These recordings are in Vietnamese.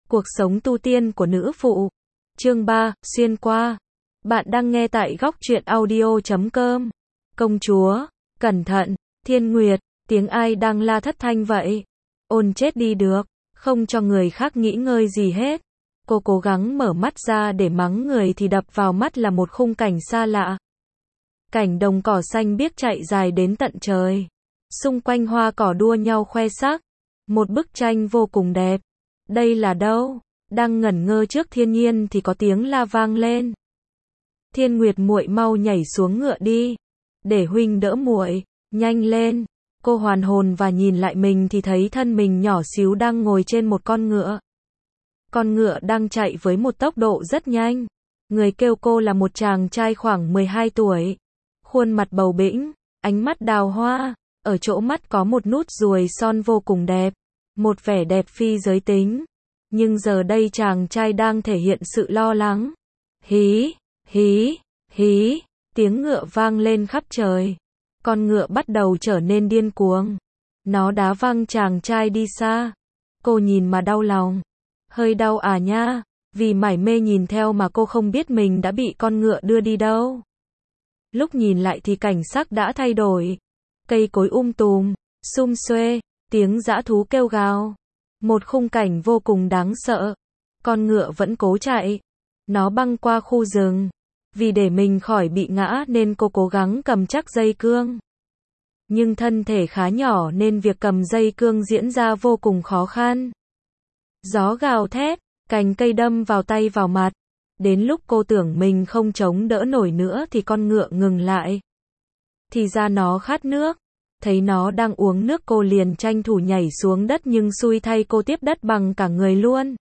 Cuộc sống tu tiên của nữ phụ. Chương 3, xuyên qua. Bạn đang nghe tại góc truyện audio.com. Công chúa, cẩn thận, Thiên Nguyệt, tiếng ai đang la thất thanh vậy? Ôn chết đi được, không cho người khác nghĩ ngơi gì hết. Cô cố gắng mở mắt ra để mắng người thì đập vào mắt là một khung cảnh xa lạ. Cảnh đồng cỏ xanh biếc chạy dài đến tận trời. Xung quanh hoa cỏ đua nhau khoe sắc. Một bức tranh vô cùng đẹp. Đây là đâu? Đang ngẩn ngơ trước thiên nhiên thì có tiếng la vang lên. Thiên Nguyệt muội mau nhảy xuống ngựa đi, để huynh đỡ muội, nhanh lên. Cô hoàn hồn và nhìn lại mình thì thấy thân mình nhỏ xíu đang ngồi trên một con ngựa. Con ngựa đang chạy với một tốc độ rất nhanh. Người kêu cô là một chàng trai khoảng 12 tuổi. Khuôn mặt bầu bĩnh, ánh mắt đào hoa, ở chỗ mắt có một nút ruồi son vô cùng đẹp. Một vẻ đẹp phi giới tính. Nhưng giờ đây chàng trai đang thể hiện sự lo lắng. Hí, hí, hí, tiếng ngựa vang lên khắp trời. Con ngựa bắt đầu trở nên điên cuồng. Nó đá văng chàng trai đi xa. Cô nhìn mà đau lòng. Hơi đau à nha, vì mải mê nhìn theo mà cô không biết mình đã bị con ngựa đưa đi đâu. Lúc nhìn lại thì cảnh sắc đã thay đổi. Cây cối tùm, sum xuê, tiếng dã thú kêu gào. Một khung cảnh vô cùng đáng sợ. Con ngựa vẫn cố chạy. Nó băng qua khu rừng. Vì để mình khỏi bị ngã nên cô cố gắng cầm chắc dây cương. Nhưng thân thể khá nhỏ nên việc cầm dây cương diễn ra vô cùng khó khăn. Gió gào thét, cành cây đâm vào tay vào mặt. Đến lúc cô tưởng mình không chống đỡ nổi nữa thì con ngựa ngừng lại. Thì ra nó khát nước. Thấy nó đang uống nước cô liền tranh thủ nhảy xuống đất nhưng xui thay cô tiếp đất bằng cả người luôn.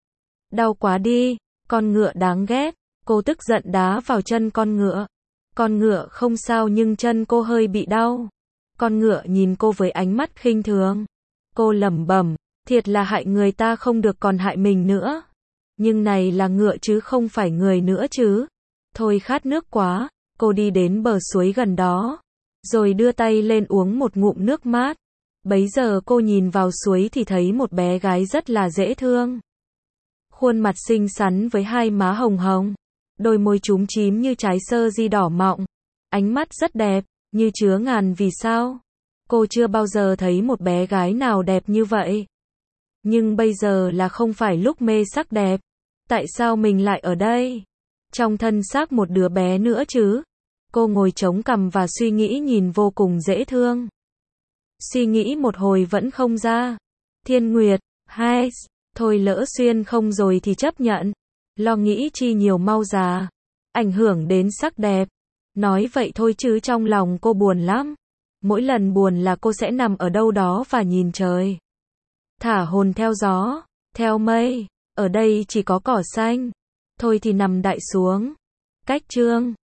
Đau quá đi, con ngựa đáng ghét. Cô tức giận đá vào chân con ngựa. Con ngựa không sao nhưng chân cô hơi bị đau. Con ngựa nhìn cô với ánh mắt khinh thường. Cô lẩm bẩm, thiệt là hại người ta không được còn hại mình nữa. Nhưng này là ngựa chứ không phải người nữa chứ. Thôi khát nước quá, cô đi đến bờ suối gần đó. Rồi đưa tay lên uống một ngụm nước mát. Bấy giờ cô nhìn vào suối thì thấy một bé gái rất là dễ thương. Khuôn mặt xinh xắn với hai má hồng hồng. Đôi môi chúm chím như trái sơ di đỏ mọng. Ánh mắt rất đẹp, như chứa ngàn vì sao. Cô chưa bao giờ thấy một bé gái nào đẹp như vậy. Nhưng bây giờ là không phải lúc mê sắc đẹp. Tại sao mình lại ở đây? Trong thân xác một đứa bé nữa chứ? Cô ngồi chống cằm và suy nghĩ nhìn vô cùng dễ thương. Suy nghĩ một hồi vẫn không ra. Thiên Nguyệt, hay, thôi lỡ xuyên không rồi thì chấp nhận. Lo nghĩ chi nhiều mau già. Ảnh hưởng đến sắc đẹp. Nói vậy thôi chứ trong lòng cô buồn lắm. Mỗi lần buồn là cô sẽ nằm ở đâu đó và nhìn trời. Thả hồn theo gió, theo mây. Ở đây chỉ có cỏ xanh. Thôi thì nằm đại xuống. Cách chương